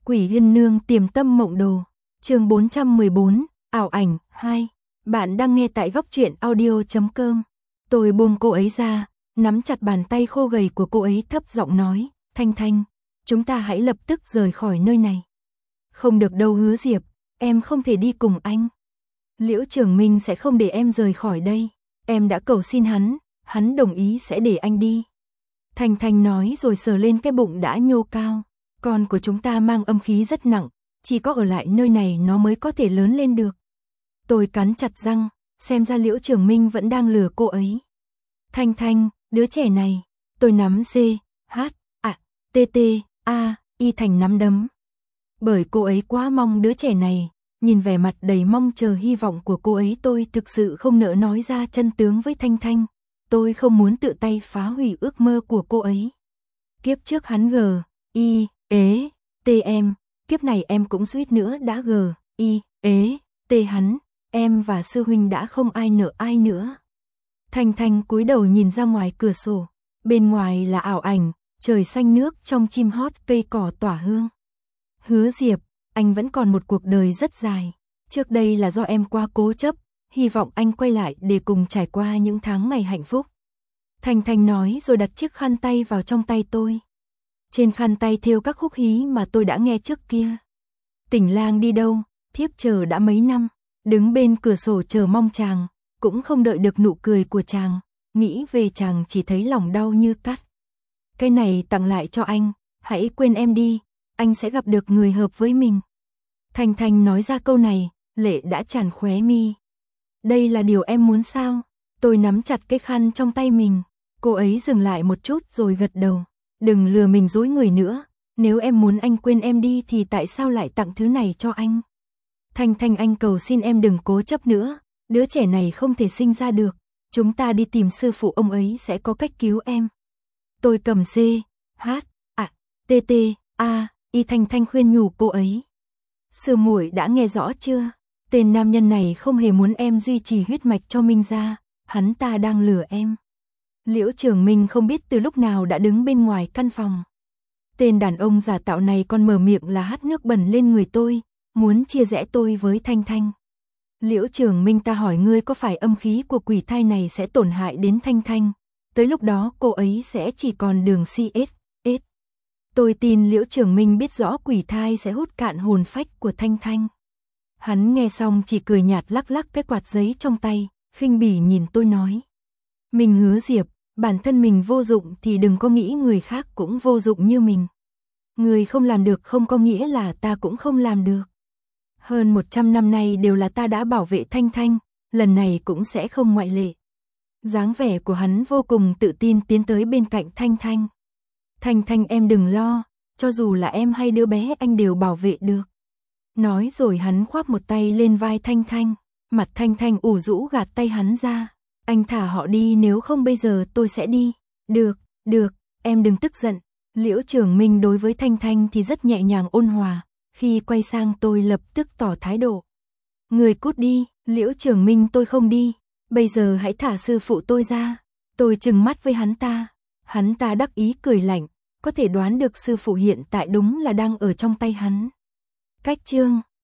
Quỷ Yên Nương Tiềm Tâm Mộng Đồ, chương 414, ảo ảnh 2. Bạn đang nghe tại góc truyện audio.com. Tôi buông cô ấy ra, nắm chặt bàn tay khô gầy của cô ấy, thấp giọng nói, Thanh Thanh, chúng ta hãy lập tức rời khỏi nơi này. Không được đâu Hứa Diệp, em không thể đi cùng anh. Liễu Trường Minh sẽ không để em rời khỏi đây. Em đã cầu xin hắn đồng ý sẽ để anh đi. Thanh Thanh nói rồi sờ lên cái bụng đã nhô cao. Con của chúng ta mang âm khí rất nặng, chỉ có ở lại nơi này nó mới có thể lớn lên được. Tôi cắn chặt răng, xem ra Liễu Trường Minh vẫn đang lừa cô ấy. Thanh Thanh, đứa trẻ này, tôi nắm C, H, T, T, A, Y thành nắm đấm. Bởi cô ấy quá mong đứa trẻ này, nhìn vẻ mặt đầy mong chờ hy vọng của cô ấy, tôi thực sự không nỡ nói ra chân tướng với Thanh Thanh. Tôi không muốn tự tay phá hủy ước mơ của cô ấy. Kiếp trước hắn G, I, ế, T em, kiếp này em cũng suýt nữa đã G, I, ế, T hắn, em và sư huynh đã không ai nợ ai nữa. Thanh Thanh cúi đầu nhìn ra ngoài cửa sổ, bên ngoài là ảo ảnh, trời xanh nước trong chim hót, cây cỏ tỏa hương. Hứa Diệp, anh vẫn còn một cuộc đời rất dài, trước đây là do em quá cố chấp, hy vọng anh quay lại để cùng trải qua những tháng ngày hạnh phúc. Thanh Thanh nói rồi đặt chiếc khăn tay vào trong tay tôi. Trên khăn tay thêu các khúc hí mà tôi đã nghe trước kia. Tỉnh lang đi đâu, thiếp chờ đã mấy năm, đứng bên cửa sổ chờ mong chàng, cũng không đợi được nụ cười của chàng, nghĩ về chàng chỉ thấy lòng đau như cắt. Cái này tặng lại cho anh, hãy quên em đi, anh sẽ gặp được người hợp với mình. Thanh Thanh nói ra câu này, lệ đã tràn khóe mi. Đây là điều em muốn sao? Tôi nắm chặt cái khăn trong tay mình, cô ấy dừng lại một chút rồi gật đầu. Đừng lừa mình dối người nữa, nếu em muốn anh quên em đi thì tại sao lại tặng thứ này cho anh? Thanh Thanh, anh cầu xin em đừng cố chấp nữa, đứa trẻ này không thể sinh ra được, chúng ta đi tìm sư phụ, ông ấy sẽ có cách cứu em. Tôi cầm C, H, T, T, A, Y. Thanh Thanh khuyên nhủ cô ấy. Sư muội đã nghe rõ chưa? Tên nam nhân này không hề muốn em duy trì huyết mạch cho Minh gia, hắn ta đang lừa em. Liễu Trường Minh không biết từ lúc nào đã đứng bên ngoài căn phòng. Tên đàn ông giả tạo này còn mở miệng là hắt nước bẩn lên người tôi, muốn chia rẽ tôi với Thanh Thanh. Liễu Trường Minh, ta hỏi ngươi, có phải âm khí của quỷ thai này sẽ tổn hại đến Thanh Thanh? Tới lúc đó cô ấy sẽ chỉ còn đường CS. Tôi tin Liễu Trường Minh biết rõ quỷ thai sẽ hút cạn hồn phách của Thanh Thanh. Hắn nghe xong chỉ cười nhạt, lắc lắc cái quạt giấy trong tay, khinh bỉ nhìn tôi nói. Mình Hứa Diệp, bản thân mình vô dụng thì đừng có nghĩ người khác cũng vô dụng như mình. Người không làm được không có nghĩa là ta cũng không làm được. Hơn 100 năm nay đều là ta đã bảo vệ Thanh Thanh, lần này cũng sẽ không ngoại lệ. Dáng vẻ của hắn vô cùng tự tin tiến tới bên cạnh Thanh Thanh. Thanh Thanh, em đừng lo, cho dù là em hay đứa bé anh đều bảo vệ được. Nói rồi hắn khoác một tay lên vai Thanh Thanh, mặt Thanh Thanh ủ rũ gạt tay hắn ra. Anh thả họ đi, nếu không bây giờ tôi sẽ đi. Được, em đừng tức giận. Liễu Trường Minh đối với Thanh Thanh thì rất nhẹ nhàng ôn hòa, khi quay sang tôi lập tức tỏ thái độ. Người cút đi, Liễu Trường Minh, tôi không đi, bây giờ hãy thả sư phụ tôi ra. Tôi trừng mắt với hắn ta đắc ý cười lạnh, có thể đoán được sư phụ hiện tại đúng là đang ở trong tay hắn. Cách chương